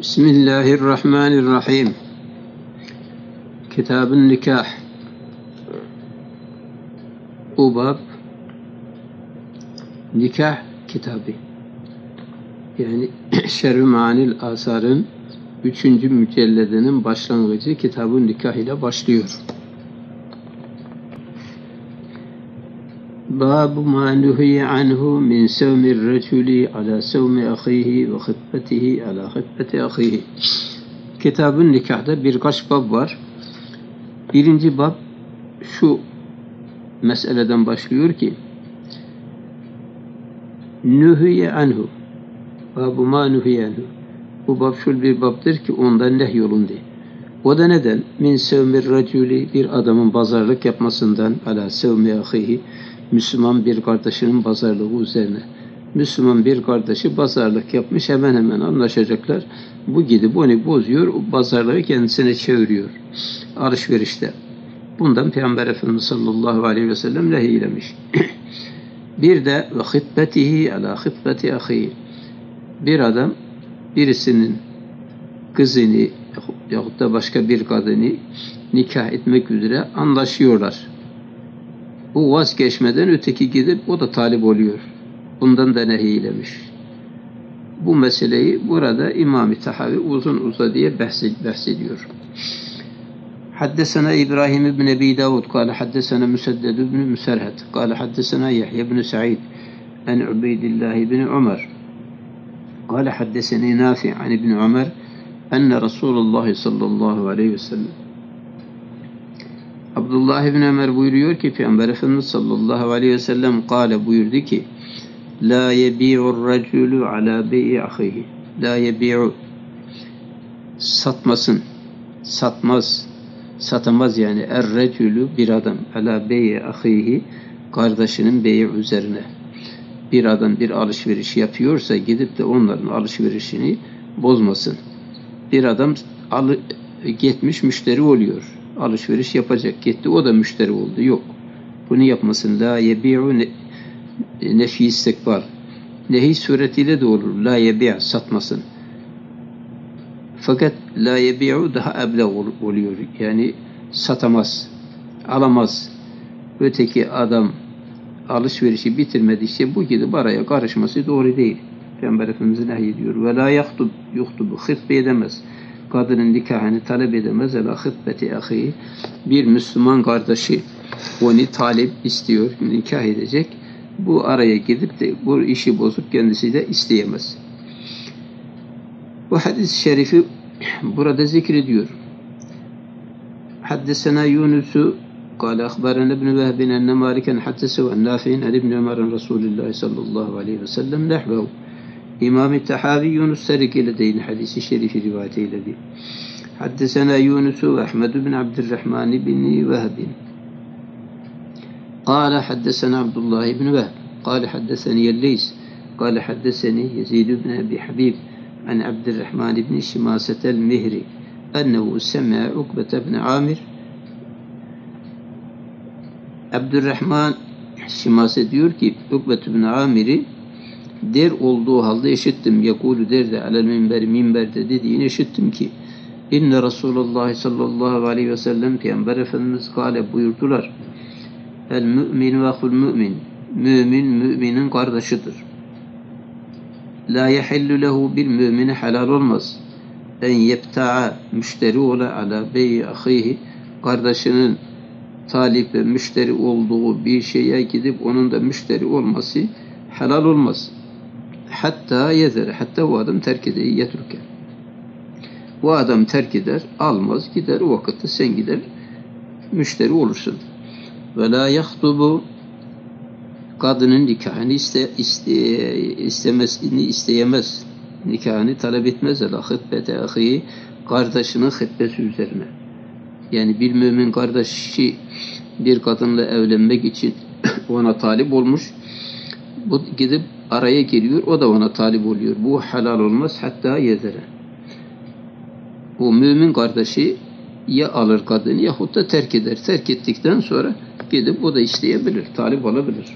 Bismillahirrahmanirrahim. Kitab-ı Nikah. Bu bab nikah kitabı. Yani Şerh-i Maanil Asar'ın 3. mücelledinin başlangıcı Kitab-ı Nikah ile başlıyor. Bab ma nuhiye anhu min sevmir reculi ala sevmi ahihi ve hıtbetihi ala hıtbeti ahihi. Kitab-ı Nikah'da birkaç bab var. Birinci bab şu meseleden başlıyor ki nuhiye anhu. Babu ma nuhiye anhu. Bu bab şöyle bir babdır ki ondan nehyolundu. O da neden? Min sevmir reculi, bir adamın pazarlık yapmasından, ala sevmi ahihi, Müslüman bir kardeşinin pazarlığı üzerine. Müslüman bir kardeşi pazarlık yapmış, hemen hemen anlaşacaklar. Bu gidip onu bozuyor, o pazarlığı kendisine çeviriyor. Alışverişte. Bundan Peygamber Efendimiz sallallahu aleyhi ve sellem nehiylemiş. Bir de ve hıtbetihi ala hıtbeti ahihi. Bir adam birisinin kızını yahut da başka bir kadını nikah etmek üzere anlaşıyorlar. Bu vazgeçmeden öteki gidip o da talip oluyor. Bundan da nehiylemiş. Bu meseleyi burada İmam-ı Tahavi uzun uzadıya bahsediyor. Haddesena İbrahim ibn Ebi Davud kâle haddesena Müsedded ibn Müserhet kâle haddesena Yahya ibn Sa'id en Ubeydillah ibn Ömer kâle haddeseni Nafi an ibn Ömer enne Resulullah sallallahu aleyhi ve sellem. Abdullah ibn Ömer buyuruyor ki Peygamber Efendimiz sallallahu aleyhi ve sellem kâle buyurdu ki la yebi'ur raculu ala bey'i ahihi. La yebi'u, satmasın, satamaz yani er-reculu, bir adam, ala bey'i ahihi, kardeşinin beyi üzerine. Bir adam bir alışveriş yapıyorsa gidip de onların alışverişini bozmasın. Bir adam gitmiş müşteri oluyor. Alışveriş yapacak. Gitti o da müşteri oldu. Yok. Bunu yapmasın. La yebi'u nefi istikbar. Nehi suretiyle de olur. La yebi' satmasın. Fakat la yebi'u daha ebleğ oluyor. Yani satamaz. Alamaz. Öteki adam alışverişi bitirmedikçe bu gidip araya karışması doğru değil. Peygamber Efendimiz nehyediyor. Ve la yuhtubu. Hıtbe edemez. Kadının nikahını talep edemez. Ela hıtbeti ahi. Bir Müslüman kardeşi onu talep istiyor. Nikah edecek. Bu araya gidip de bu işi bozup kendisi de isteyemez. Bu hadis-i şerifi burada zikrediyor. Haddesena Yunus'u قال أخبرنا ابن وهب أن مالكا حدثه عن نافع عن ابن عمر رسول الله صلى الله عليه وسلم نحوه. İmam-ı Tahavi Yunus Tarik ile deyin hadisi şerifi rivayet eyledi. Haddesena Yunus'u Ahmed bin Abdurrahman bin Vehb. قال حدثنا عبد الله بن وهب قال حدثني الليث قال حدثني يزيد بن أبي حبيب عن عبد الرحمن بن شماسة المهري أنه سمع عقبة بن عامر. Abdurrahman Şimase diyor ki Ukbet bin Amir'i der olduğu halde işittim. Yakulu derdi alel minberde dediğini işittim ki İnne Resulullah sallallahu aleyhi ve sellem Peygamber Efendimiz kâle buyurdular. El mü'min ve akul mü'min. Mümin müminin kardeşidir. La yehillu lehu, bir mümine helal olmaz. En yebta'a, müşteri ola ala beyi ahihi, kardeşinin talip ve müşteri olduğu bir şeye gidip onun da müşteri olması helal olmaz. Hatta yezer, hatta o adam terk eder, yeturken. Bu adam terk eder, almaz, gider, o vakitte sen gider, müşteri olursun. Ve la yahtubu, kadının nikahını isteyemez, nikahını talep etmez. La hıtbete ahi, kardeşinin hıtbesi üzerine. Yani bir mümin kardeşi bir kadınla evlenmek için ona talip olmuş. Bu gidip araya giriyor. O da ona talip oluyor. Bu helal olmaz. Hatta yezere. Bu mümin kardeşi ya alır kadını yahut da terk eder. Terk ettikten sonra gidip o da isteyebilir. Talip olabilir.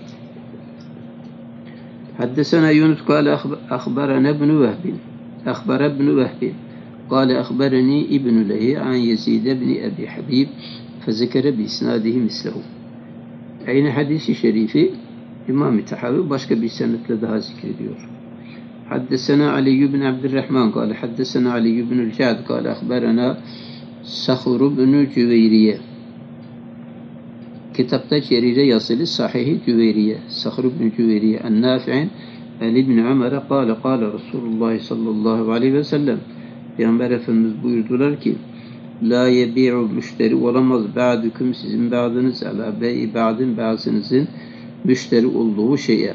Haddesena Yunus kâle ahbarana ibn Vehb. أخبر ابن وهب قال أخبرني ابن لهي عن يزيد بن أبي حبيب فذكر بإسناده مثله. Aynı hadisi şerifi İmam-ı Tahavi başka bir senetle daha zikrediyor. Haddesena Ali ibn Abdurrahman قال حدثنا علي بن الجعد قال أخبرنا صخر بن جويرية. Kitapta Cerire yazılı Sahih-i Cüveyriye, Sahr ibn Cüveyriye, en-Nafi'in Ali ibn Ömer'e kâle Resulullah sallallahu aleyhi ve sellem. Peygamber Efendimiz buyurdular ki, la yebi'u müşteri olamaz ba'dukum sizin ba'dınız ala bey'i ba'din bazınızın müşteri olduğu şeye.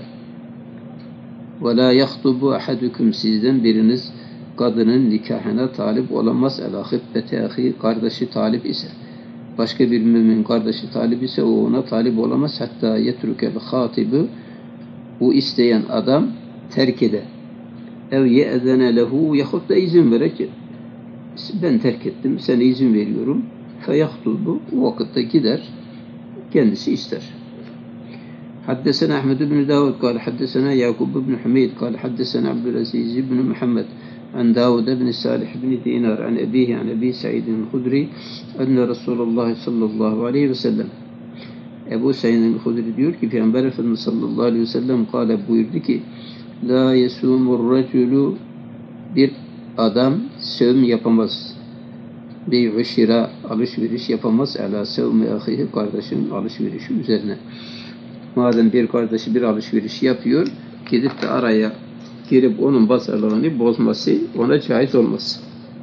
Ve la yahtubu ahadukum sizden biriniz kadının nikahına talip olamaz ala hıbbeti ahi kardeşi talip ise. Başka bir mümin kardeşi talip ise o ona talip olamaz. Hatta yetrukel hatibu o isteyen adam terk eder. Ev ye'zene lehu yahut da izin verecek. Ben terk ettim, sana izin veriyorum. Feyahtubu o vakitte gider, kendisi ister. Haddesena Ahmed ibn Davud kâle haddesena Yakub ibn Hamid kâle haddesena Abdülaziz ibn Muhammed an Davud ibn Salih ibn Dinar an ebihi an Ebi Sa'idin Hudri enne Resulullah sallallahu aleyhi ve sellem. Ebu Sa'idin Hudri diyor ki Peygamber Efendimiz sallallahu aleyhi ve sellem kâle buyurdu ki la yesumur reculu bir adam sevm yapamaz. Bey'u şira alışveriş yapamaz. Ala sevmi ahihi kardeşinin alışverişi üzerine. Madem bir kardeşi bir alışveriş yapıyor, gidip de araya girip onun pazarlığını bozması ona caiz olmaz.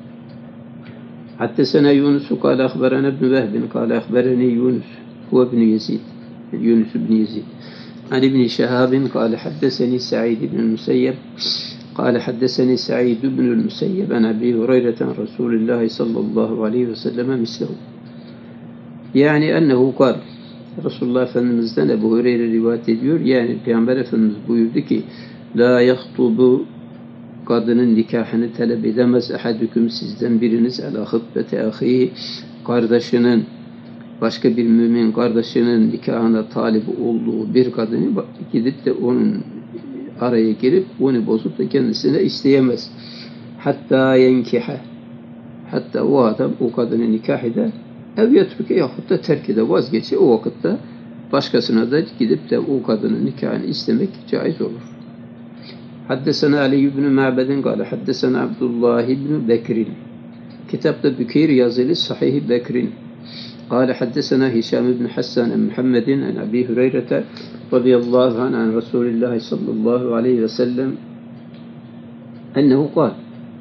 Haddesena Yunus kâle ahberene ibn Vehbin kâle ahbereni Yunus huve ibn Yezid. Yunus ibn Yezid. An ibn Şehabin kâle haddeseni Sa'id ibn Musayyeb قال حدثني سعيد بن المسيب عن أبي هريرة عن رسول الله صلى الله عليه وسلم مثله. Yani ennehu kal. Resulullah Efendimiz'den Ebu Hureyre rivayet ediyor. Yani Peygamber Efendimiz buyurdu ki la yahtubu kadının nikahını talep edemez ahadüküm sizden biriniz ala hıbbeti ahihi kardeşinin başka bir mümin kardeşinin nikahına talip olduğu bir kadını gidip de onun araya girip onu bozup da kendisine isteyemez. Hatta yenkihe. Hatta o adam o kadını nikah eder. Ev yetruke yahut da terk eder. Vazgeçe o vakitte başkasına da gidip de o kadının nikahını istemek caiz olur. Haddesena Ali ibn Ma'bedin kâle haddesena Abdullah ibn Bekir'in. Kitapta Bükeyr yazılı Sahih-i Bekir'in. قال حدثنا هشام بن حسان عن محمد عن أبي هريرة رضي الله عنه عن رسول الله صلى الله عليه وسلم أنه قال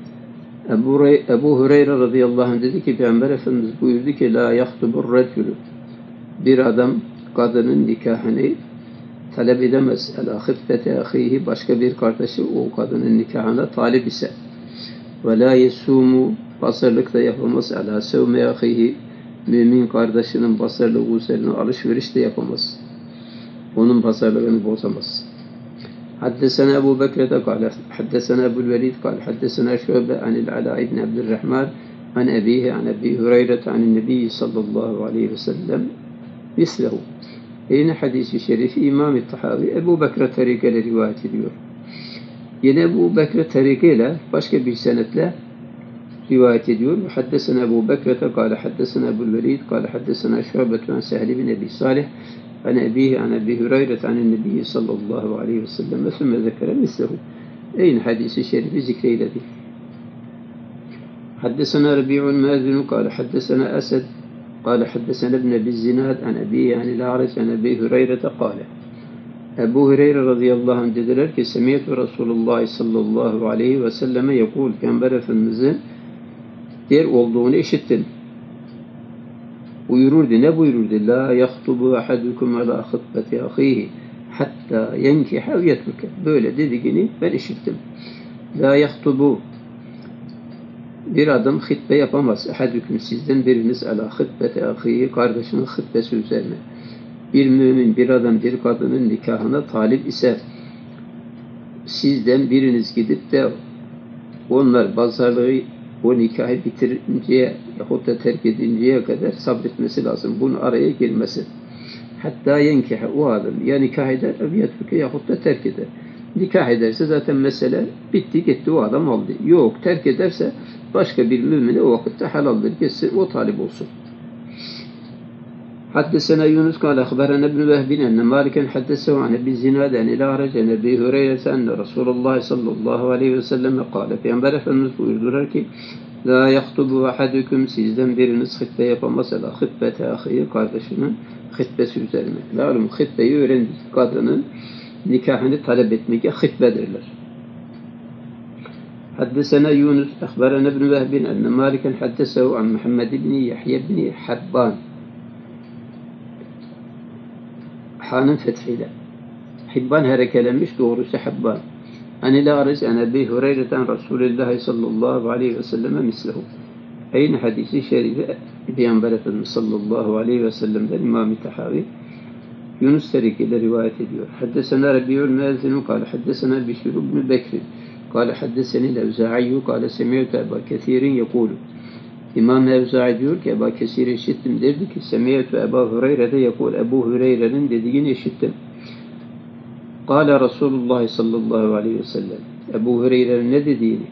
Ebu Hureyre radıyallahu anh dedi ki Peygamber Efendimiz buyurdu ki la yahtubur recülü bir adam kadının nikahını talep edemez. Ala hıbbeti ahihi başka bir kardeşi o kadının nikahına talip ise ve la yesumu pazarlık da yapamaz. Ala sevme ahihi mümin kardeşinin pazarlığı üzerine alışveriş de yapamaz. Onun pazarlığını bozamaz. Haddesena Ebu Bekir'de kâle, haddesena Ebu'l Velid kâle, haddesena Şu'be anil Ala ibn Abdurrahman an ebihi an Ebi Hureyre an Nebi sallallahu aleyhi ve sellem mislehu. Yine hadisi şerifi İmam-ı Tahavi Ebu Bekir tarikayla rivayet ediyor. Yine Ebu Bekir tarikayla başka bir senetle rivayet ediyor. Haddesena Ebu Bekir'de kâle, haddesena Ebu'l Velid kâle, haddesena Şu'be an Sehl bin Ebi Salih an ebihi an Ebi Hureyre an Nebi sallallahu aleyhi ve sellem ve sümme zekere mislehu. Aynı hadisi şerifi zikreyledi. Haddesena Rabi'ul Mazinu kâle, haddesena Esed kâle, haddesena ibn Ebi Zinad an ebihi anil A'rac an Ebi Hureyre kâle. Ebu Hureyre radıyallahu anh dediler ki Semiyetü Resulullah sallallahu aleyhi ve selleme yekul Peygamber Efendimiz'in der olduğunu işittim. Buyururdu. Ne buyururdu? La yahtubu ahadukum ala hıbbeti ahihi hatta yenkihe ve yetruke. Böyle dediğini ben işittim. La yahtubu bir adam hıtbe yapamaz. Ahadukum sizden biriniz ala hıbbeti ahihi kardeşinin hıtbesi üzerine. Bir mümin bir adam bir kadının nikahına talip ise sizden biriniz gidip de onlar pazarlığı o nikahı bitirinceye yahut da terk edinceye kadar sabretmesi lazım. Bunun araya girmesi. Hatta yenkihe o adam ya nikah eder ya yahut da terk eder. Nikah ederse zaten mesele bitti gitti, o adam oldu. Yok, terk ederse başka bir mümine o vakitte halaldir. Geçsin, o talip olsun. حدثنا يونس قال أخبرنا ابن وهب أن مالكا حدثه عن أبي الزناد عن الأعرج عن أبي هريرة أن رسول الله صلى الله عليه وسلم قال Peygamber Efendimiz buyurdular ki La yahtubu ahadukum, sizden biriniz hıtbe yapamaz ala hıtbete ahiye, kardeşinin hıtbesi üzerine. Malum hıtbeyi öğrendik. Kadının nikahını talep etmeye hıtbe derler. حدثنا يونس أخبرنا ابن وهب أن مالكا حدثه عن محمد بن يحيى بن حبان Hanın fethiyle. Hibban harekelenmiş, doğrusu Habban. Anil Ariz an Ebi Hureyre'den Resulullah sallallahu aleyhi ve selleme mislehu. Aynı hadisi şerifi Peygamber Efendimiz sallallahu aleyhi ve sellem'den İmam-ı Tahavi Yunus tarikiyle rivayet ediyor. Haddesena Rabi'ül Mezinu kâle haddesena Bişir ibn Bekri kâle haddeseni Levza'iyyu kâle semiyetü Eba Kethir'in yekûlu. İmam Evza'i diyor ki Ebu Kesir'i işittim, derdi ki Semiyetü Ebu Hureyre'de yakul, Ebu Hureyre'nin dediğini işittim. Kâle Resulullah sallallahu aleyhi ve sellem, Ebu Hureyre'nin ne dediğini,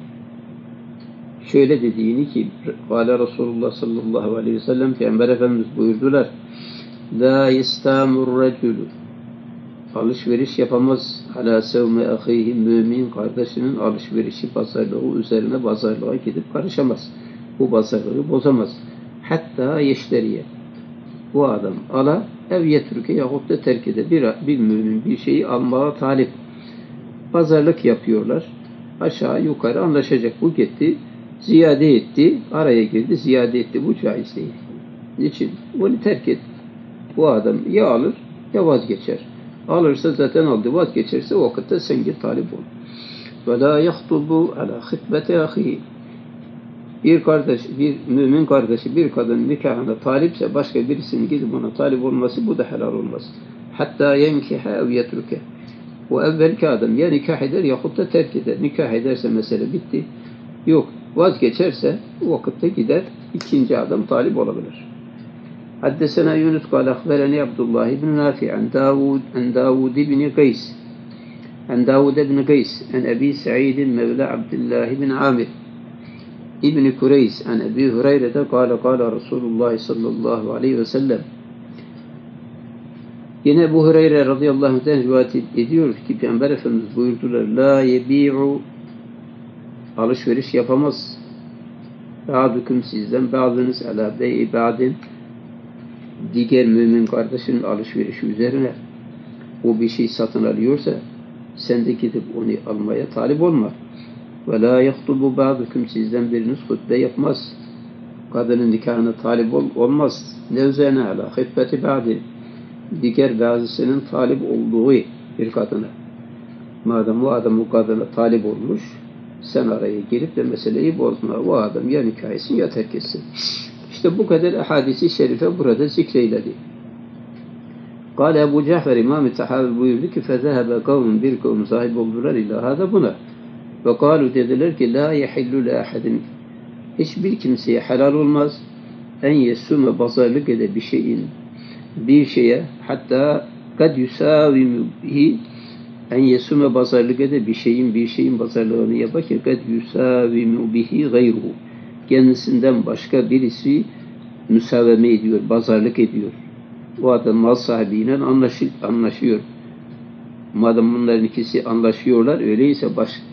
şöyle dediğini ki Kâle Resulullah sallallahu aleyhi ve sellem, Peygamber Efendimiz buyurdular, La yestamur reculu, alışveriş yapamaz ala sevme ahihi, mümin kardeşinin alışverişi pazarlığı üzerine pazarlığa gidip karışamaz. Bu pazarlığı bozamaz. Hatta yeşteriye. Bu adam ala ev yetruke yahut da terk eder. Bir mümin bir şeyi almaya talip. Pazarlık yapıyorlar. Aşağı yukarı anlaşacak. Bu gitti. Ziyade etti. Araya girdi. Ziyade etti. Bu caiz değil. Niçin? Bunu terk et. Bu adam ya alır ya vazgeçer. Alırsa zaten aldı. Vazgeçerse o vakitte sen git talip ol. Ve la yahtubu ala hıtbete ahihi. Bir kardeş, bir mümin kardeşi bir kadın nikahına talipse başka birisinin gidip ona talip olması, bu da helal olmaz. Hatta yenkiha ev yetruke. O evvelki adam ya nikah eder yahut da terk eder. Nikah ederse mesele bitti. Yok, vazgeçerse o vakitte gider, ikinci adam talip olabilir. Haddesena Yunus kâle akhbereni Abdullah ibn Nafi an Davud ibn Qays an Davud ibn Qays an Ebi Sa'id mevla Abdullah ibn Amir İbn-i Kureys an Ebi Hureyre'de kâle Resulullah sallallahu aleyhi ve sellem. Yine Ebu Hureyre radıyallahu anh'den rivayet ediyor ki Peygamber Efendimiz buyurdular La yebi'u, alışveriş yapamaz. Ba'dukum, sizden bazınız ala bey'i ba'din, diğer mümin kardeşinin alışverişi üzerine o bir şey satın alıyorsa sen de gidip onu almaya talip olma. Ve la yahtubu ba'dukum, sizden biriniz hutbe yapmaz. Kadının nikahına talip olmaz. Ne üzerine ala hıtbeti ba'di, diğer bazısının talip olduğu bir kadına. Madem o adam o kadına talip olmuş, sen araya girip de meseleyi bozma. O adam ya nikah etsin ya terk etsin. İşte bu kadar hadisi şerife burada zikreyledi. Kâle Ebu Cafer İmam-ı Tahavi buyurdu ki فَذَهَبَ قَوْمٌ, bir kavm sahip oldular illa hâda buna. Ve kâlu, dediler ki la yehillu le ahadin, hiçbir kimseye helal olmaz en yesume, pazarlık ede bir şeyin, bir şeye, hatta kad yusavimu bihi, en yesume pazarlık ede bir şeyin pazarlığını yapar ki kad yusavimu bihi gayruhu, kendisinden başka birisi müsaveme ediyor, pazarlık ediyor. O adam mal sahibiyle anlaşıyor. Madem bunların ikisi anlaşıyorlar, öyleyse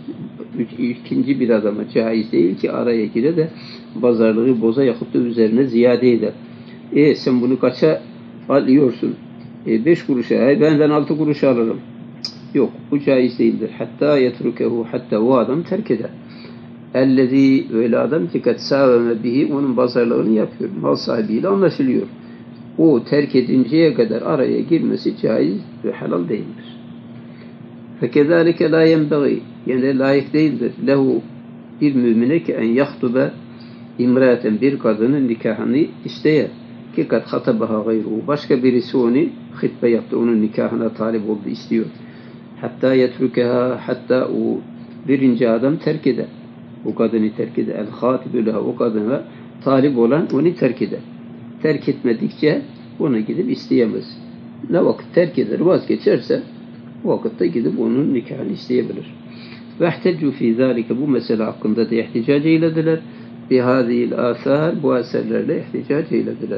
ikinci bir adama caiz değil ki araya gire de pazarlığı boza yahut da üzerine ziyade eder. Sen bunu kaça alıyorsun? 5 kuruşa, ben 6 kuruşa alırım. Yok, bu caiz değildir. Hatta yetrukehu, hatta o adam terk eder. Ellezî, öyle adam ki kad sâveme bihi, onun pazarlığını yapıyor. Mal sahibiyle anlaşılıyor. O terk edinceye kadar araya girmesi caiz ve helal değildir. Fekezalike la yenbeği, yani layık değildir lehu, bir mümine ki en yahtube imraten, bir kadının nikahını isteye ki kad hatabaha gayruhu, başka birisi onu hıtbe yaptı, onun nikahına talip oldu, istiyor. Hatta yetrukeha, hatta o birinci adam terk eder, o kadını terk eder. El hatibü leha, o kadına talip olan onu terk eder. Terk etmedikçe ona gidip isteyemez. Ne vakit terk eder, vazgeçerse o vakitte gidip onun nikahını isteyebilir. Ve ihteccu fî zâlike, bu mesele hakkında da ihticac eylediler. Bihâzihil âthâr, bu eserlerle ihticac eylediler.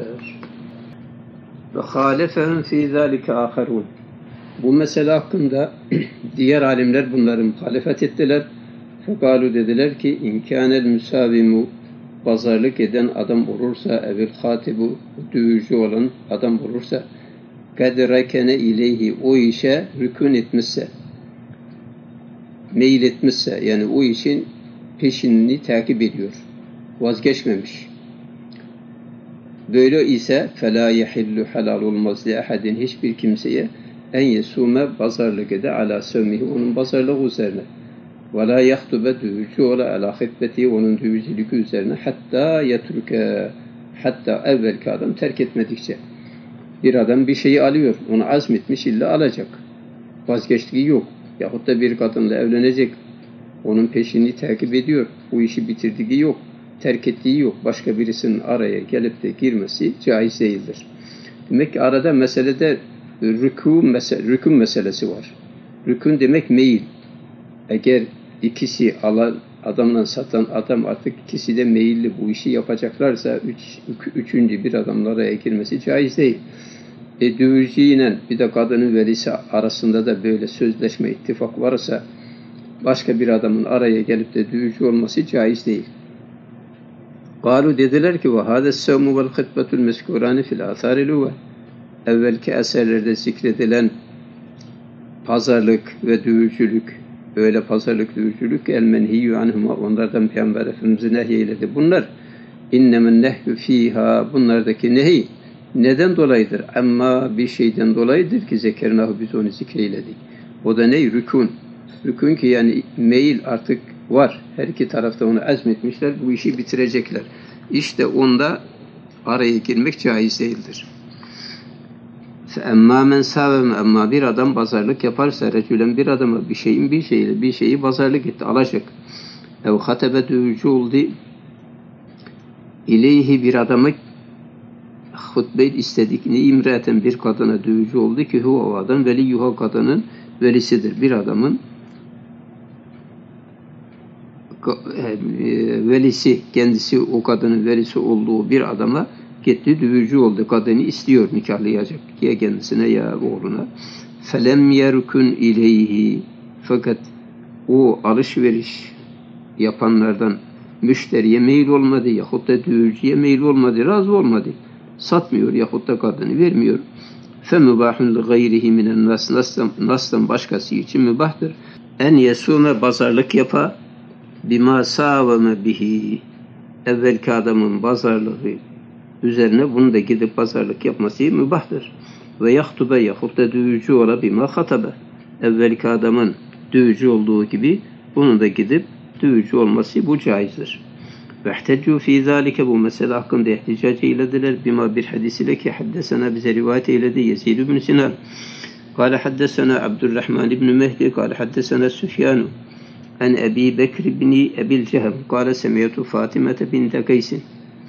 Ve hâlefehum fî zâlike âkharûn. Bu mesele hakkında diğer alimler bunları muhalefet ettiler. Fekalu, dediler ki inkânel müsavimu, pazarlık eden adam olursa, evil hatibu, düğücü olan adam olursa, kad rekene ileyhi, o işe rükün etmişse, meyil etmişse, yani o işin peşini takip ediyor, vazgeçmemiş. Böyle ise فَلَا يَحِلُّ, helal olmaz li ahadin, hiçbir kimseye en yesume, pazarlık ede ala sevmihi, onun pazarlığı üzerine. وَلَا يَخْتُبَ, düğücü ola ala hıtbeti, onun düğücülük üzerine, hatta yetruke, hatta evvelki adam terk etmedikçe. Bir adam bir şeyi alıyor, onu azmetmiş, illa alacak, vazgeçtiği yok. Yahut da bir kadınla evlenecek, onun peşini takip ediyor, bu işi bitirdiği yok, terk ettiği yok, başka birisinin araya gelip de girmesi caiz değildir. Demek ki arada meselede rükün meselesi var. Rükün demek meyil. Eğer ikisi alan adamla satan adam, artık ikisi de meyilli bu işi yapacaklarsa üçüncü bir adamın araya girmesi caiz değil. Düğücüyle bir de kadının velisi arasında da böyle sözleşme, ittifak varsa başka bir adamın araya gelip de düğücü olması caiz değil. Kalu, dediler ki ve hâdes sevmu vel hıtbetul meskurani fil âthâri lüve. Evvelki eserlerde zikredilen pazarlık ve düğücülük, öyle pazarlık, düğücülük, el menhiyyü anhuma, onlardan Peygamber Efendimiz'i nehyeyledi. Bunlar innemen nehyü fîhâ, bunlardaki nehy neden dolayıdır? Ama bir şeyden dolayıdır ki zekernahu, biz onu zikreyledik. O da ne? Rükûn. Rükûn ki yani meyil artık var. Her iki tarafta onu azmetmişler. Bu işi bitirecekler. İşte onda araya girmek caiz değildir. Emma men savem, ama bir adam pazarlık yaparsa, recülen bir adama bir şeyi pazarlık etti, alacak. Ev hatebe, düğücü oldu. İleyhi, bir adamı hutbe istedik. Ne imreten, bir kadına düğücü oldu ki huve, o adam veliyuha, kadının velisidir. Bir adamın velisi, kendisi o kadının velisi olduğu bir adama gitti, düğücü oldu. Kadını istiyor, nikahlayacak ya kendisine ya oğluna. Felem yerkun ileyhi, fakat o alışveriş yapanlardan müşteriye meyil olmadı, yahut da düğücüye meyil olmadı, razı olmadı. Satmıyor yahut da kadını vermiyor. Femubahun li gayrihi minen nas, nas'tan başkası için mübahtır. En yesume, pazarlık yapa, bima savame bihi, evvelki adamın pazarlığı üzerine bunu da gidip pazarlık yapması mübahtır. Ve yahtube, yahut da düğücü ola bima hatabe, evvelki adamın düğücü olduğu gibi bunun da gidip düğücü olması bu caizdir. Ve ihteccu fî zâlike, bu mesele hakkında ihticac eylediler. Bima, bir hadis ile ki haddesena, bize rivayet eyledi Yezid ibn Sinan. Kâle haddesena Abdurrahman ibn Mehdi, kâle haddesena Süfyanu en Ebi Bekr ibn Ebil Cehem, kâle semiyatu Fatimete binte Kaysin.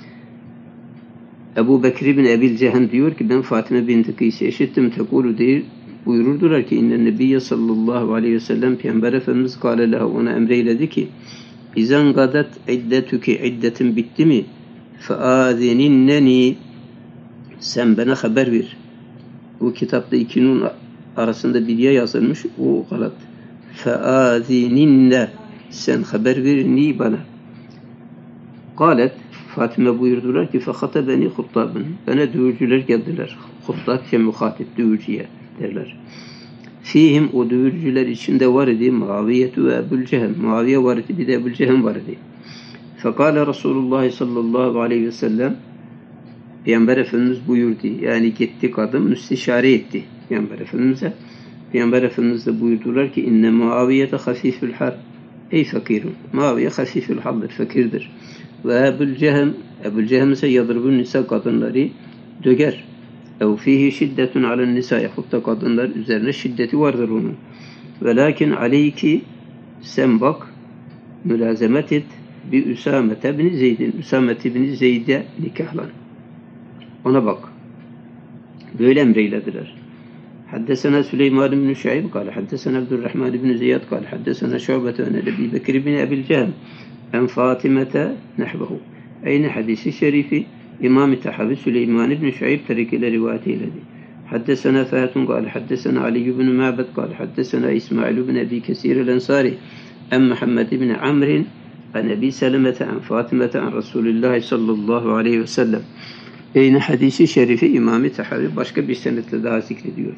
Ebu Bekr ibn Ebil Cehem diyor ki, ben Fatime binti Kays'i eşittim. Tekulu, değil, buyururdular ki innen nebiyye sallallahu aleyhi ve sellem, Peygamber Efendimiz kâle leha, ona emreyledi ki İzen gadat iddetüki, iddetin bitti mi? Feâzininneni, sen bana haber ver. Bu kitapta iki nun arasında bir ya yazılmış, o galat. Feâzininne, sen haber ver ni bana. Galet, Fatime buyurdular ki fehatabeni huttabın, bana düğürcüler geldiler. Huttab ki muhatip, düğürcüye derler. Fihim, o düğürcüler içinde var idi Muaviyetu ve Ebu'l-Cehem. Muaviye var idi, bir de Ebu'l-Cehem var idi. Fekale Resulullah sallallahu aleyhi ve sellem, Peygamber Efendimiz buyurdu. Yani gitti kadın, müstişare etti Peygamber Efendimiz'e. Peygamber Efendimiz de buyurdular ki inne Muaviyete hafifül hal, ey fakirun. Muaviye hafifül haldir, fakirdir. Ve Ebu'l-Cehem ise yadribun nisa, kadınları döger. Ev fihi şiddetun alen nisa, yahut da kadınlar üzerine şiddeti vardır onun. Velakin aleyki, sen bak, mülazemet et, bi Üsamete bin Zeyd'in, Üsamete bin Zeyd'e nikahlan. Ona bak. Böyle emreylediler. حدثنا سليمان بن شعيب قال حدثنا عبد الرحمن بن زياد قال حدثنا شعبة عن أبي بكر بن أبي الجهم عن فاطمة نحوه. Aynı hadisi şerifi İmam-ı Tahavi Süleyman ibn Şuayb tarikiyle rivayet eyledi. Haddesena Fahretun قال حدثنا علي بن معبد قال حدثنا إسماعيل بن أبي كثير الأنصاري عن محمد بن عمرو عن أبي سلمة عن فاطمة عن رسول الله صلى الله عليه وسلم. Aynı hadisi şerifi İmam-ı Tahavi başka bir senetle daha zikrediyor.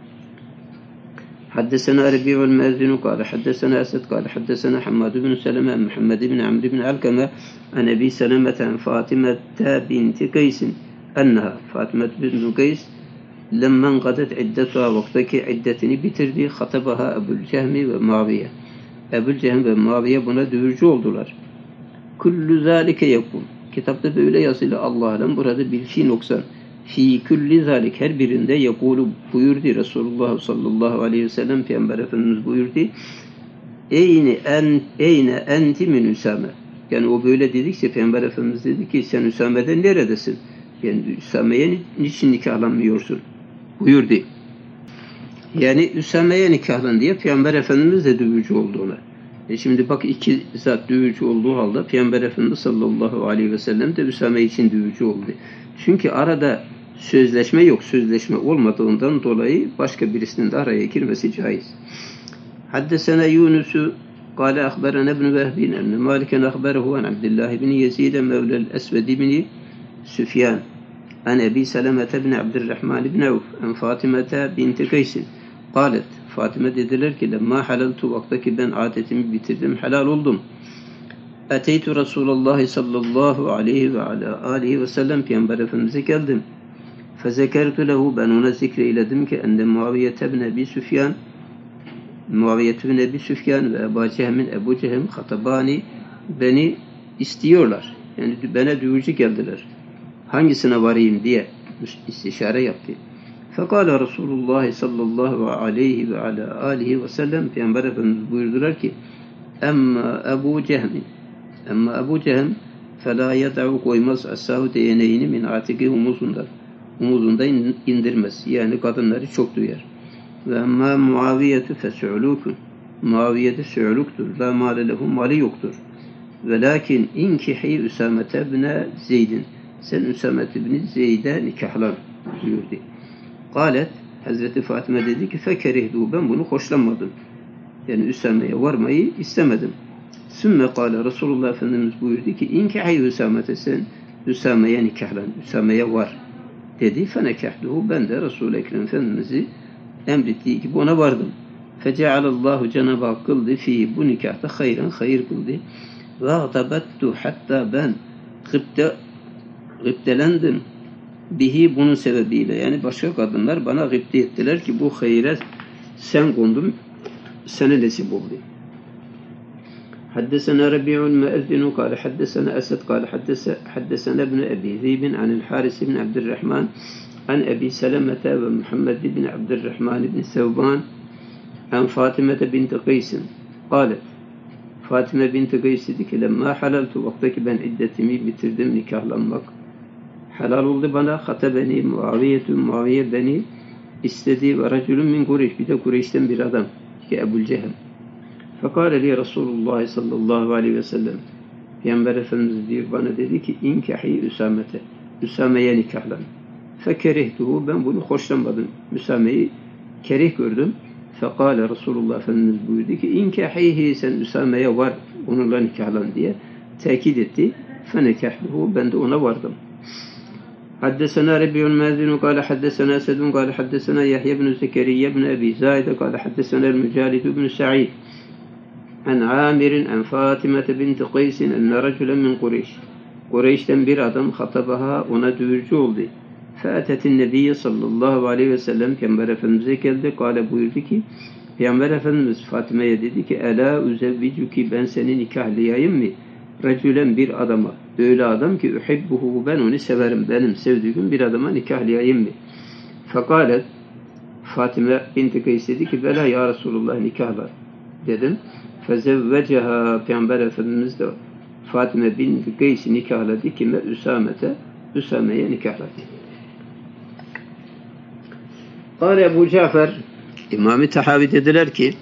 حدثنا ربيع المازن قال حدثنا أسد قال حدثنا حماد بن سلمة عن محمد بن عمرو بن علقمة عن أبي سلمة عن فاطمة بنت قيس أنها فاطمة بنت قيس لما انقضت عدتها وقتك عدتini bitirdi خطبها أبو الجهم ومعاوية. Ebu Cehm ve Muaviye buna dövürcü oldular. Kullu zâlike yekûn. Kitapta böyle yazılı, Allah alem, burada bir fi noksan. Fi kulli zalik, her birinde yekûlu buyurdu Resulullah sallallahu aleyhi ve sellem, Peygamber Efendimiz buyurdu. Eyne enti min Üsame. Yani o böyle dedikçe Peygamber Efendimiz dedi ki sen Üsame'den neredesin? Yani Üsame'ye niçin nikahlanmıyorsun? Buyurdu. Yani Üsame'ye nikahlan diye Peygamber Efendimiz de dövücü oldu ona. Şimdi bak, iki zat dövücü olduğu halde Peygamber Efendimiz sallallahu aleyhi ve sellem de Üsame için dövücü oldu. Çünkü arada sözleşme yok. Sözleşme olmadığından dolayı başka birisinin de araya girmesi caiz. Haddesena Yunus'u قال أخبرنا ابن وهب أن مالكا أخبره عن عبد الله بن يزيد مولى الأسود بن سفيان عن أبي سلمة بن عبد الرحمن بن عوف عن فاطمة بنت قيس قالت Fatıma dediler ki lemma halaltu, vaktaki ben adetimi bitirdim, helal oldum. Eteytu Resulullah sallallahu aleyhi ve aleyhi ve sellem, Peygamber Efendimiz'e geldim. Fezekertu lehu, ben ona zikreyledim ki enne Muaviye ibn Ebi Süfyan, Muaviye ibn Ebi Süfyan ve Ebu Cehm'in Ebu Cehm hatabani, beni istiyorlar. Yani bana duyucu geldiler. Hangisine varayım diye istişare yaptı. Fekala Resulullah sallallahu aleyhi ve aleyhi ve sellem, Peygamber Efendimiz buyurdular ki emma Ebu Cehm felâ yed'u, koymaz as-sahu değneğini min atiki, omuzundan indirmez. Yani kadınları çok duyar. Ve emma Muaviyetu fesu'lukun, Muaviye'de su'luktur. La mâle lehu, mali yoktur. Velakin inkihi Üsamete ibne Zeydin, sen Üsamete ibn Zeyd'e nikahlan buyurdu. Kâlet, Hazreti Fatıma dedi ki fekerihdu, ben bunu hoşlanmadım. Yani Üsame'ye varmayı istemedim. Sümme kâle, Resulullah Efendimiz buyurdu ki inkihi Üsamete, sen Üsame'ye nikahlan, Üsame'ye var dedi. Fenekahduhu, ben de Resul-i Ekrem Efendimiz'i emrettiği gibi ona vardım. Fecealallahu, Cenab-ı Hak kıldı fi, bu nikahta hayran, hayır kıldı. Ve gâtabettu, hatta ben gıptelendim bihi, bunun sebebiyle. Yani başka kadınlar bana gıpte ettiler ki bu hayre sen kondun, sana nasip oldu. Haddesena Rabi'ul Müezzinu kâle haddesena Esed kâle haddesena ibn Ebi Zibin anil Haris ibn Abdurrahman an Ebi Selemete ve Muhammed ibn Abdurrahman ibn Sevban an Fatimete binti Qeysin kâlet, Fatime binti Qeys dedi ki lemma halaltu, vaktaki ben iddetimi bitirdim, nikahlanmak helal oldu bana. Hatabeni Muaviye beni istedi ve raculun min Kureyş, bir de Kureyş'ten bir adam ki Ebu Cehm. Fekâle li Resulullah sallallahu aleyhi ve sellem, Peygamber Efendimiz diyor, bana dedi ki inkahi Üsamete, Üsame'ye nikahlan. Fekerihtuhu, ben bunu hoşlanmadım, Üsame'yi kerih gördüm. Fekâle, Resulullah Efendimiz buyurdu ki inkahihi, sen Üsame'ye var, onunla nikahlan diye tekit etti. Fenekahluhu, ben de ona vardım. حدثنا ربيع المازن قال حدثنا أسد قال حدثنا يحيى بن زكريا بن أبي زايد قال حدثنا المجالد بن سعيد عن عامر عن فاطمة بنت قيس أن رجلا من Kureyş'ten bir adam hatabaha, ona duyurcu oldu. Fe'atetin Nebiye sallallahu aleyhi ve sellem, Peygamber Efendimiz'e geldi. Kale, buyurdu ki Peygamber Efendimiz Fatime'ye dedi ki Ela uzevvicuki, ben seni nikahlayayım mı? Recülen, bir adama, öyle adam ki uhibbuhu, ben onu severim, benim sevdiğim bir adama nikahlayayım mı? Fekalet, Fatime binti Kays dedi ki bela ya Resulullah, nikahlar dedim. Fezevveceha, Peygamber Efendimiz de Fatime binti Kays'i nikahladı ki Üsame'ye nikahladı. Kâle Ebu Cafer, İmam-ı Tahavi dediler ki,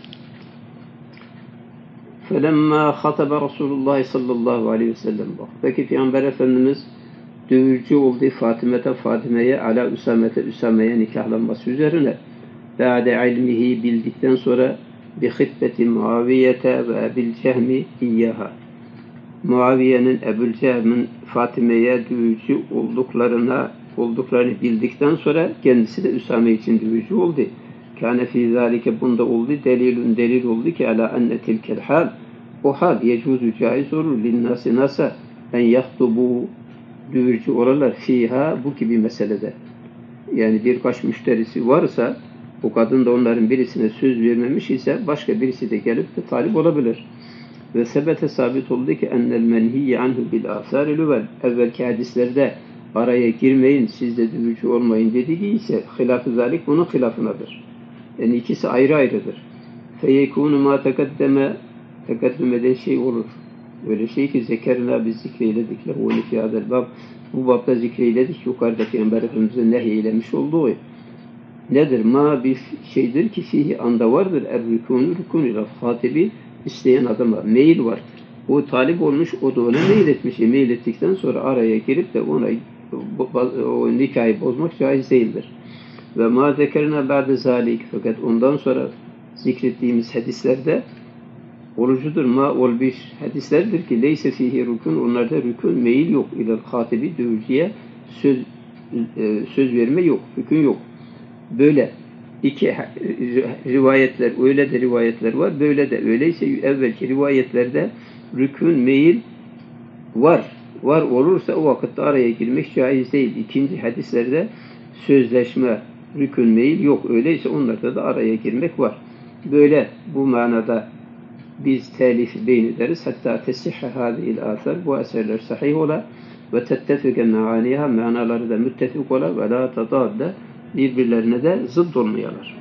فَلَمَّا خَطَبَ رَسُولُ اللّٰهِ sallallahu aleyhi ve sellem. Peki Peygamber Efendimiz dövücü oldu Fatime'ye, ala Üsame'ye nikahlanması üzerine. Ba'de ilmihi, bildikten sonra bi hıtbeti Muaviyete ve Ebil Cehmi iyyaha. Muaviye'nin, Ebu'l Cehm'in Fatime'ye dövücü olduklarını bildikten sonra kendisi de Üsame için dövücü oldu. Kâne fî zâlike, bunda oldu delil oldu ki ala enne tilkel hal, o hal yecuzu caiz olur linnâsi nasa en yahtubu, dövücü oralar fiha, bu gibi meselede. Yani birkaç müşterisi varsa, o kadın da onların birisine söz vermemiş ise başka birisi de gelip de talip olabilir. Ve sebete sabit oldu ki ennel menhiyye anhu bil asâr-i lüvel, evvelki hadislerde araya girmeyin, siz de dövücü olmayın dediği ise hilaf-ı zalik bunun hilafınadır. Yani ikisi ayrı ayrıdır. Feyekûnü mâ tekaddüm eden şey olur. Öyle şey ki zekerna, biz zikreyledik lehûni fîhâdel bab, bu babda zikreyledik, yukarıda Peygamber Efendimiz'e nehyeylemiş olduğu. Nedir? Ma bir şeydir ki fihi, anda vardır. Rükûn ile hatibi, isteyen adama meyil vardır. O talip olmuş, o da ona meyil etmiş. Meyil ettikten sonra araya girip de ona o nikahı bozmak caiz değildir. Ve ma zekerna ba'de zalik, fakat ondan sonra zikrettiğimiz hadislerde olucudur. Ma ol bir hadislerdir ki leyse fihi rükûn, onlarda rükûn, meyil yok. İlel hatibi, dövücüye söz verme yok, hüküm yok. Böyle iki rivayetler, öyle de rivayetler var, böyle de. Öyleyse evvelki rivayetlerde rükün, meyil var olursa o vakitte araya girmek caiz değil. İkinci hadislerde sözleşme, rükün, meyil yok. Öyleyse onlarda da araya girmek var. Böyle bu manada biz telif beyin ederiz. Hatta tesihhe hâzihil âthar, bu eserler sahih ola ve tettefike me'aniha, manaları da müttefik ola ve la tadadda, birbirlerine de zıt olmayalar.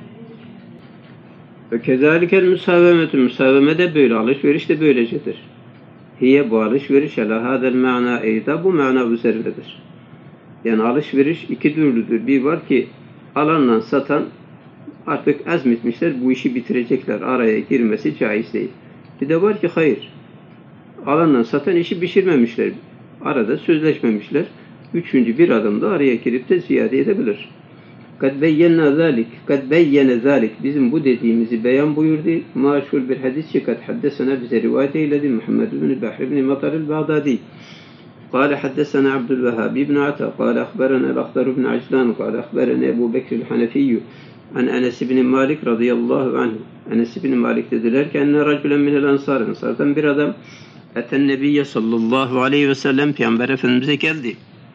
Ve kezalikel müsaveme de böyle, alışveriş de böylecedir. Hiye, bu alışveriş ala hadel ma'na eyda, bu mana üzerindedir. Yani alışveriş iki türlüdür. Bir var ki alanla satan artık azmetmişler, bu işi bitirecekler, araya girmesi caiz değil. Bir de var ki hayır, alanla satan işi pişirmemişler, arada sözleşmemişler, üçüncü bir adam da araya girip de ziyade edebilir. Kad beyyene zalik, bizim bu dediğimizi beyan buyurdu. Maşhur bir hadis çıkat, haddesena, bize rivayet eyledi Muhammed ibn Bahr ibn Matar el-Bağdadi. قال حدثنا عبد الوهاب بن عطا قال أخبرنا الأخضر بن عجلان قال أخبرنا أبو بكر الحنفي عن أنس بن مالك رضي الله عنه. Enes bin Malik dediler ki enne raculen minel ansar, ensardan bir adam eten nebiyye sallallahu aleyhi ve sellem, Peygamber Efendimiz'e geldi.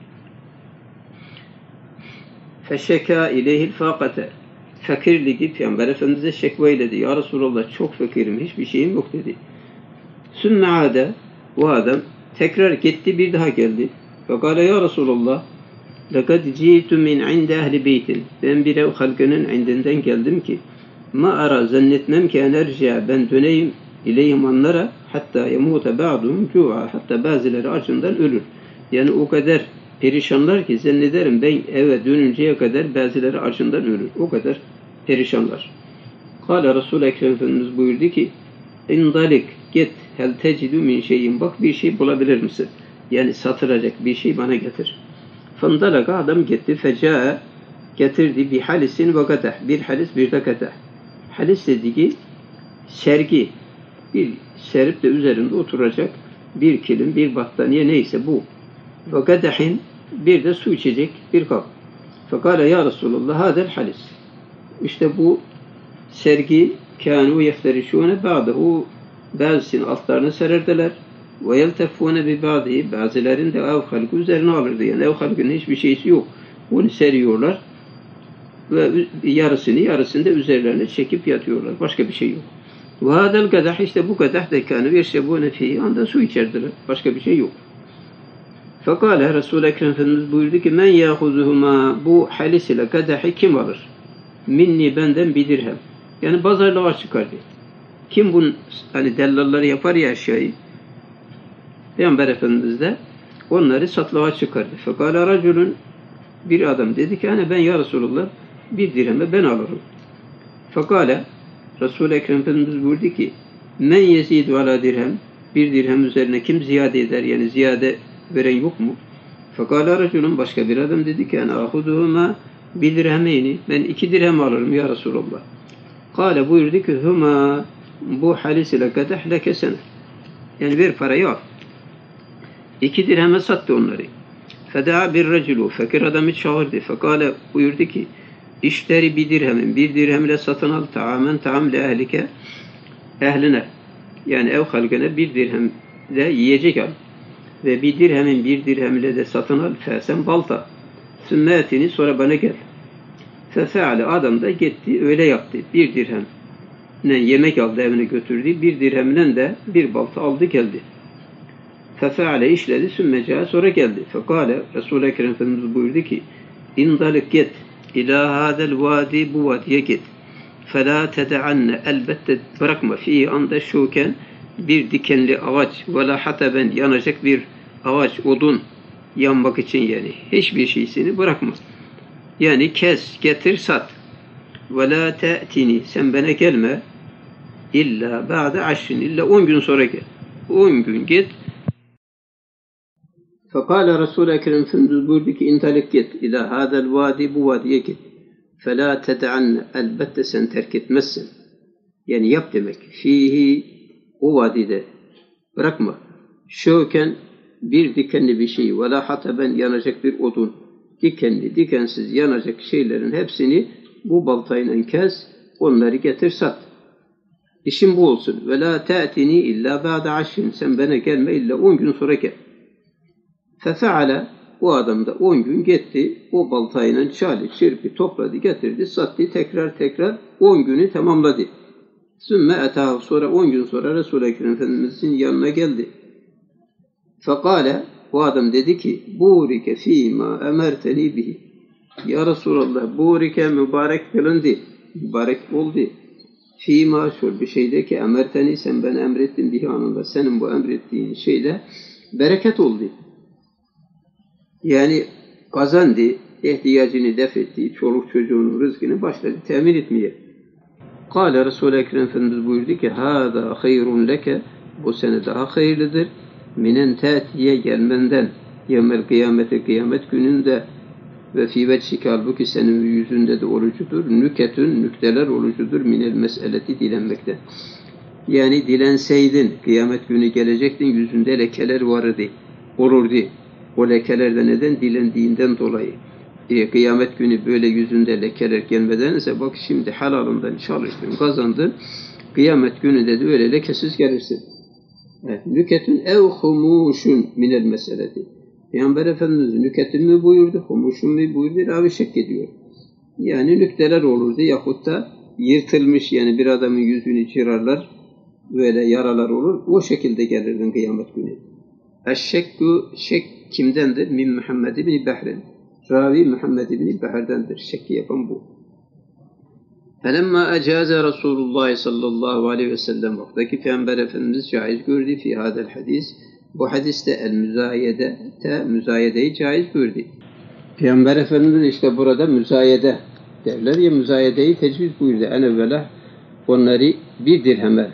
Feşeka ileyhil fâkate, fakirliği Peygamber Efendimiz'e şekva eyledi. Ya Resulallah, çok fakirim, hiçbir şeyim yok dedi. Sümme ade, bu adam tekrar gitti, bir daha geldi. Fekale ya Resulallah, lekad ci'tu min inde ehli beytin, ben bir ev halkının indinden geldim ki ma ara, zannetmem ki enerjiye, ben döneyim ileyhim onlara, hatta yemute ba'duhum cu'a, hatta bazıları acından ölür. Yani o kadar perişanlar ki zannederim ben eve dönünceye kadar bazıları acından ölür. O kadar perişanlar. Kâle Resul-i Ekrem Efendimiz buyurdu ki indalik, git, hel tecidü min şeyin, bak bir şey bulabilir misin? Yani satılacak bir şey bana getir. Fındalaka, adam gitti, fecae, getirdi bir halisin ve kadeh, bir halis bir de kadeh. Halis dediği sergi, bir serip de üzerinde oturacak bir kilim, bir battaniye, neyse bu. Ve kadehin, bir de su içecek bir kap. Fekale ya Resulullah hadel halis. İşte bu sergi, kânû yefterişûne ba'dahu, bazısının altlarını sererdiler. Ve yelteffûne bi ba'dihi, bazıların da ev halkı üzerine alırdı. Yani ev halkının hiçbir şeysi yok. Onu seriyorlar ve yarısını da üzerlerine çekip yatıyorlar. Başka bir şey yok. Ve hadel kadah, işte bu kadah da kânû yeşrebûne fîhî, anda su içerdiler. Başka bir şey yok. Fekale Resul-i Ekrem Efendimiz buyurdu ki men yâhuzuhuma, bu halis ile kadahi kim alır? Minni, benden bir dirhem. Yani pazarlığa çıkardı. Kim bunu, hani dellalları yapar ya aşağıyı. Peygamber Efendimiz de onları satlığa çıkardı. Fekale raculun, bir adam dedi ki hani ben ya Resulullah bir dirheme ben alırım. Fakale Resul-i Ekrem Efendimiz buyurdu ki men yezidu ala dirhem, bir dirhem üzerine kim ziyade eder, yani ziyade veren yok mu? Fakale raculun, başka bir adam dedi ki ana ahuduhuma bir dirhemeyni, ben 2 dirhem alırım ya Resulallah. Kale buyurdu ki huma bu halis ile kadeh leke sene, yani ver parayı al. 2 dirheme sattı onları. Feda bir raculu, fakir adamı çağırdı. Fakale buyurdu ki işleri bir dirhemin, bir dirhemle satın al taamen taamle ehlike, ehline, yani ev halkına bir dirhemle yiyecek al. Ve bir dirhemin bir dirhemle de satın al fesen balta. Sünnetini sonra bana gel. Fefeale, adam da gitti öyle yaptı. Bir dirhemle yemek aldı, evine götürdü. Bir dirhemle de bir balta aldı geldi. Fefeale, işledi, sümmeca, sonra geldi. Fekale Resul-i Ekrem Efendimiz buyurdu ki indalik git ila hadel vadi, bu vadiye git. Fela tedeanne, elbette bırakma fi anda şuken, bir dikenli ağaç ve la hataben, yanacak bir ağaç, odun yanmak için, yani hiçbir şeysini bırakma. Yani kes, getir, sat. Ve la te'tini, sen bana gelme illa ba'de aşrin, illa 10 gün sonra gel. 10 gün git. Fekale Resul-i Ekrem Efendimiz buyurdu ki intalik git ila hadel vadi, bu vadiye git. Fela tedeanne, elbette sen terk etmezsin. Yani yap demek. Fihi, o vadide bırakma. Şöken, bir dikenli bir şey, ve la hataben, yanacak bir odun. Dikenli, dikensiz yanacak şeylerin hepsini bu baltayla kes, onları getir, sat. İşin bu olsun. Ve la te'tini illa ba'de aşrin, sen bana gelme illa 10 gün sonra gel. Fefeale, o adam da 10 gün gitti, o baltayla çali, çırpı, topladı, getirdi, sattı, tekrar 10 günü tamamladı. Sümme etahu, sonra 10 gün sonra Resul-i Ekrem Efendimiz'in yanına geldi. Fekale, o adam dedi ki burike fîmâ emerteni bihi. Ya Resulallah, burike mübarek kılındı, mübarek oldu. Fîmâ, şu bir şeyde ki emerteni, sen bana emrettin bihi anında, senin bu emrettiğin şeyde bereket oldu. Yani kazandı, ihtiyacını def etti, çoluk çocuğunun rızkını başladı temin etmeye. Kâle Resul-i Ekrem Efendimiz buyurdu ki hâzâ hayrun leke, bu sene daha hayırlıdır. Minen te'tiye, gelmenden, yevmel kıyamete, kıyamet gününde, ve fî veçhike, halbuki senin yüzünde de olucudur, nüketün, nükteler olucudur, minel meseleti, dilenmekten. Yani dilenseydin, kıyamet günü gelecektin, yüzünde lekeler vardı, olurdu. O lekeler de neden? Dilendiğinden dolayı. Kıyamet günü böyle yüzünde lekeler gelmedense, bak şimdi halalından çalıştın, kazandın, kıyamet günü de öyle lekesiz gelirsin. Nüketün ev humuşun minel meseleti. Peygamber Efendimiz nüketün mü buyurdu, humuşun mu buyurdu, ravi şek ediyor. Yani nükteler olurdu yahut da yırtılmış, yani bir adamın yüzünü çırarlar, böyle yaralar olur, o şekilde gelirdin kıyamet günü. Eşşekku, şek kimdendir? Min Muhammed ibn Behrin. Ravi Muhammed ibn Behr'dendir. Şekki yapan bu. Felemma ecaze Resulullah sallallahu aleyhi ve sellem, vaktaki Peygamber Efendimiz caiz gördü fi hadel hadis, bu hadiste el müzayedeyi caiz gördü. Peygamber Efendimiz işte burada müzayede derler ya, müzayedeyi tecviz buyurdu. En evvela onları bir dirheme,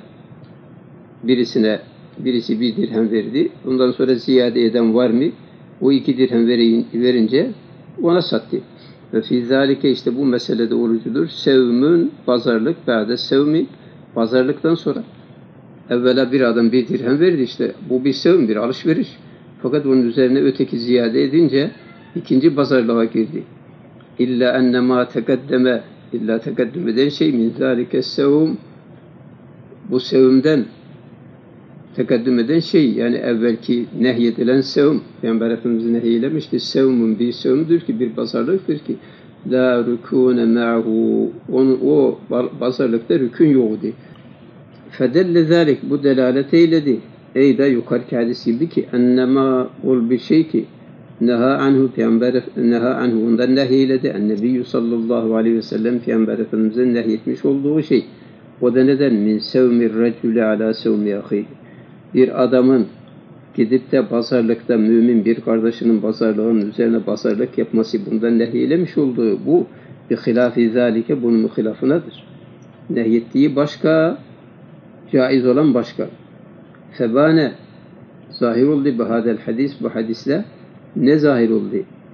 birisi bir dirhem verdi. Ondan sonra ziyade eden var mı? O 2 dirhem verince ona sattı. Ve fî zâlike, işte bu meselede orucudur. Sevmün, pazarlık, ba'de sevmi, pazarlıktan sonra. Evvela bir adam bir dirhem verdi, işte bu bir sevm, bir alışveriş. Fakat onun üzerine öteki ziyade edince ikinci pazarlığa girdi. İlla ennemâ tegaddeme, illa tegaddüm eden şey min zâlike sevm, bu sevmden tekaddüm eden şey, yani evvelki nehyedilen sevm, Peygamber Efendimiz nehyeylemişti. Sevmun bir sevmdür ki, bir pazarlıktır ki la rükûne ma'hu, o pazarlıkta rükün yoktu. Fedelle zâlik, bu delalet eyledi. Eyda yukarıki hadis gibi ki ennemâ ol bir şey ki neha anhu, Peygamber neha anhu, ondan nehyeyeledi. Ennebiyyü sallallahu aleyhi ve sellem, Peygamber Efendimiz'in nehyetmiş olduğu şey. O da neden? Min sevmir recülü ala sevmi ahihi. Bir adamın gidip de pazarlıkta, mümin bir kardeşinin pazarlığının üzerine pazarlık yapması, bundan nehyeylemiş olduğu bu bi hilafi zalike bunun hilafınadır. Nehyettiği başka, caiz olan başka. Febane zahir oldu bu hadel hadis, bu hadisle ne zahir oldu?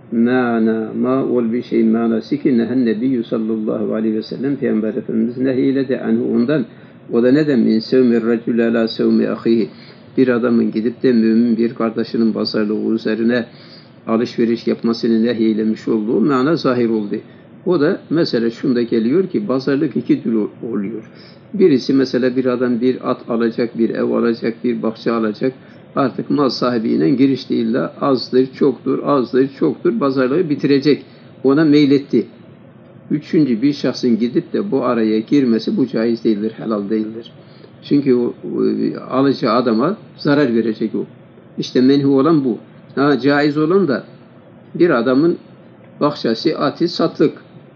Ma ol bir şeyin manası ki nehen nebiyyü sallallahu aleyhi ve sellem Peygamber Efendimiz nehyiledi anhu ondan. O da neden? Min sevmi recül ala sevmi ahihi. Bir adamın gidip de mümin bir kardeşinin pazarlığı üzerine alışveriş yapmasını nehyeylemiş olduğu mana zahir oldu. O da mesela şunda geliyor ki pazarlık iki türlü oluyor. Birisi mesela bir adam bir at alacak, bir ev alacak, bir bahçe alacak. Artık mal sahibiyle giriş değil de azdır, çoktur, azdır, çoktur pazarlığı bitirecek. Ona meyletti. Üçüncü bir şahsın gidip de bu araya girmesi bu caiz değildir, helal değildir. Çünkü o alacağı adama zarar verecek o. İşte menhu olan bu. Caiz olan da bir adamın bahçesi, atı satlık.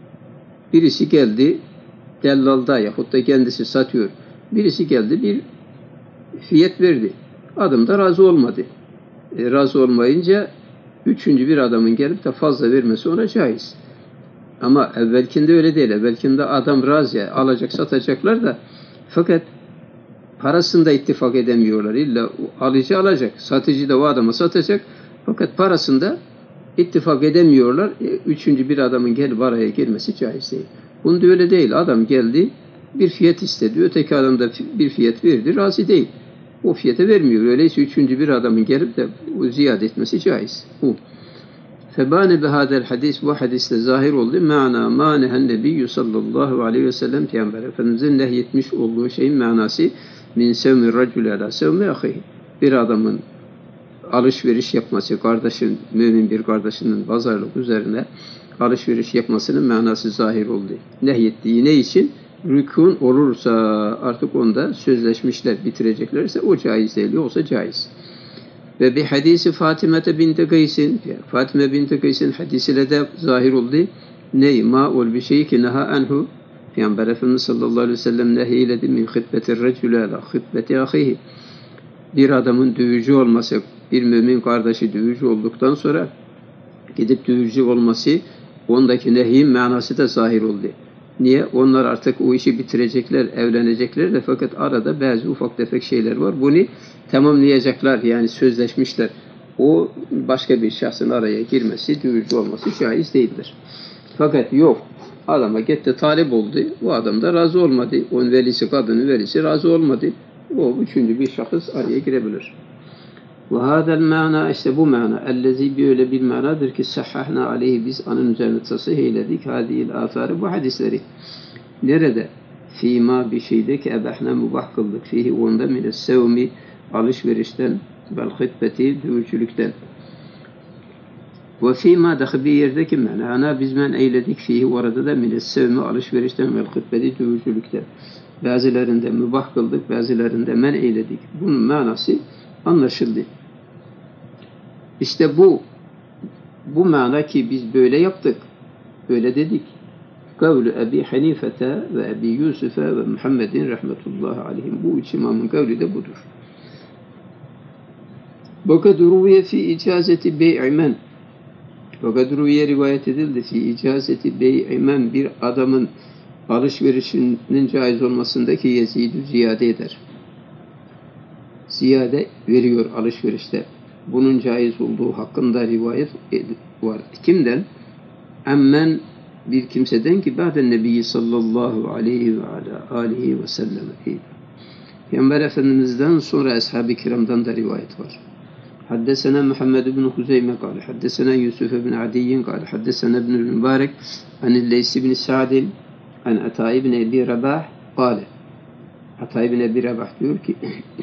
Birisi geldi dellalda yahut da kendisi satıyor. Birisi geldi bir fiyat verdi. Adam da razı olmadı. Razı olmayınca üçüncü bir adamın gelip de fazla vermesi ona caiz. Ama evvelkinde öyle değil. Evvelkinde adam razı, alacak, satacaklar da fakat parasında ittifak edemiyorlar. İlla alıcı alacak, satıcı da o adama satacak. Fakat parasında ittifak edemiyorlar. Üçüncü bir adamın gelip araya girmesi caiz değil. Bunda öyle değil. Adam geldi, bir fiyat istedi. Öteki adam da bir fiyat verdi, razı değil. O fiyata vermiyor. Öyleyse üçüncü bir adamın gelip de ziyade etmesi caiz. Bu. Febane bihadel hadis, bu hadiste zahir oldu. Ma'na ma nehen nebiyyü sallallahu aleyhi ve sellem Peygamber Efendimiz'in nehyetmiş olduğu şeyin manası min sevmi racül ala sevmi ahihi. Bir adamın alışveriş yapması, kardeşin, mümin bir kardeşinin pazarlık üzerine alışveriş yapmasının manası zahir oldu. Nehyettiği ne için? Rükûn olursa artık onda sözleşmişler, bitireceklerse o caiz değil, yoksa caiz. Ve bir hadisi Fatime binti Kays'in, Fatime binti Kays'in hadisiyle de zahir oldu. Ney? Ma ol bir şey ki neha anhu. Peygamber Efendimiz sallallahu aleyhi ve sellem nehyiledi min hıtbetir recülü ala hıtbeti ahihi. Bir adamın dövücü olması, bir mümin kardeşi dövücü olduktan sonra gidip dövücü olması, ondaki nehyin manası da zahir oldu. Niye? Onlar artık o işi bitirecekler, evlenecekler de fakat arada bazı ufak tefek şeyler var. Bunu tamamlayacaklar, yani sözleşmişler. O başka bir şahsın araya girmesi, dövücü olması caiz değildir. Fakat yok, adama gitti talip oldu, o adam da razı olmadı. Onun velisi, kadının velisi razı olmadı. O üçüncü bir şahıs araya girebilir. Ve hadel mana, işte bu mana, ellezi böyle bir manadır ki sahhahna aleyhi, biz anın üzerine tasih eyledik hadiyil atharı, bu hadisleri. Nerede? Fîmâ bir şeyde ki ebahna mubah kıldık. Fihi onda mines sevmi, alışverişten, vel hıtbeti, dövüşçülükten. Ve fîmâ dahi bir yerdeki mana, biz men eyledik fihi, orada da mines sevmi, alışverişten, vel hıtbeti, dövüşçülükten. Bazılarında mübah kıldık, bazılarında men eyledik. Bunun manası anlaşıldı. İşte bu mana ki biz böyle yaptık, böyle dedik. Kavlu Ebi Hanifete ve Ebi Yusuf'e ve Muhammedin rahmetullahi aleyhim. Bu üç imamın kavli de budur. Fakat ruviye fi icazeti bey'imen. Fakat ruviye rivayet edildi fi icazeti bey'imen, bir adamın alışverişinin caiz olmasındaki yezidü ziyade eder. Ziyade veriyor alışverişte. Bunun caiz olduğu hakkında rivayet var. Kimden? Emmen, bir kimseden ki ba'den Nebi sallallahu aleyhi ve aleyhi ve sellem. Peygamber Efendimiz'den sonra ashab-ı kiramdan da rivayet var. Haddesena Muhammed ibn Huzeyme kâle, haddesena Yusuf ibn Adiyyin kâle, haddesena ibn Mübarek, anil Leys ibn Sa'din, an Ata ibn Ebi Rabah kâle. Ata ibn Ebi Rabah diyor ki,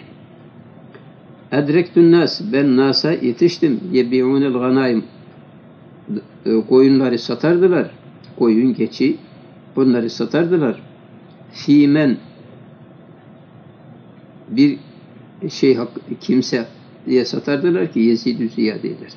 Edrektün nas, ben nasa yetiştim, yebi'ûnel ganaim, koyunları satardılar, koyun geçi, bunları satardılar. Fîmen, bir şey kimse diye satardılar ki yezidü ziyade eder.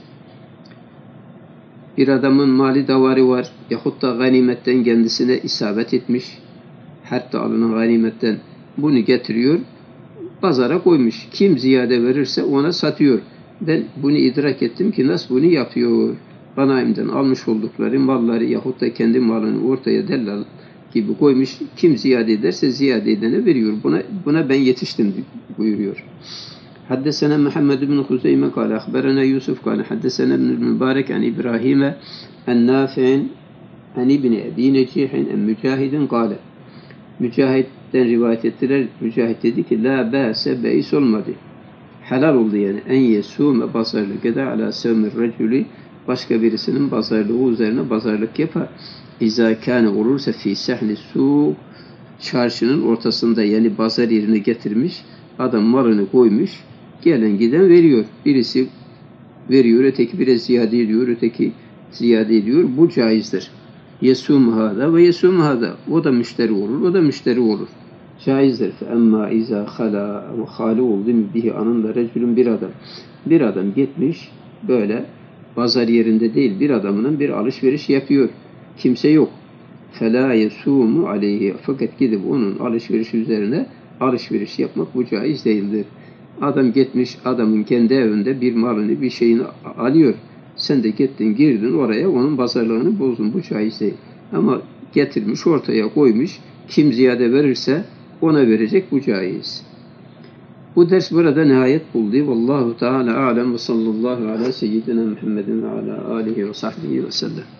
Bir adamın mali davarı var, yahut da ganimetten kendisine isabet etmiş, hatta alınan ganimetten bunu getiriyor, pazara koymuş. Kim ziyade verirse ona satıyor. Ben bunu idrak ettim ki nasıl bunu yapıyor. ganaimden almış oldukları malları yahut da kendi malını ortaya dellal gibi koymuş. Kim ziyade ederse ziyade edene veriyor. Buna ben yetiştim buyuruyor. Haddesena Muhammed bin Huzeyme kâle ahberena Yusuf kâle haddesena ibn Mübarek an İbrahim'e en Nafi'in an İbni Ebi Necihin en Mücahidin kâle. Mücahid'den rivayet ettiler. Mücahid dedi ki la ba'se beis olmadı. Helal oldu yani. En yesume pazarlık eder ala sevmir reculi, başka birisinin pazarlığı üzerine pazarlık yapar. İza kâne olursa fi sehli su, çarşının ortasında yani pazar yerine getirmiş, adam malını koymuş, gelen giden veriyor. Birisi veriyor, öteki biraz ziyade ediyor, öteki ziyade ediyor. Bu caizdir. Yesum hada ve yesum hada. O da müşteri olur, o da müşteri olur. Caizdir. Emma iza hala ve hali oldu bihi anında recülün bir adam. Bir adam gitmiş böyle pazar yerinde değil bir adamının bir alışveriş yapıyor. Kimse yok. Fela yesumu aleyhi. Fakat gidip onun alışveriş üzerine alışveriş yapmak bu caiz değildir. Adam gitmiş adamın kendi evinde bir malını bir şeyini alıyor. Sen de gittin girdin oraya onun pazarlığını bozdun. Bu caiz değil. Ama getirmiş ortaya koymuş. Kim ziyade verirse ona verecek, bu caiz. Bu ders burada nihayet buldu. Vallahu Teala alem ve sallallahu ala seyyidina Muhammedin ve ala alihi ve sahbihi ve sellem.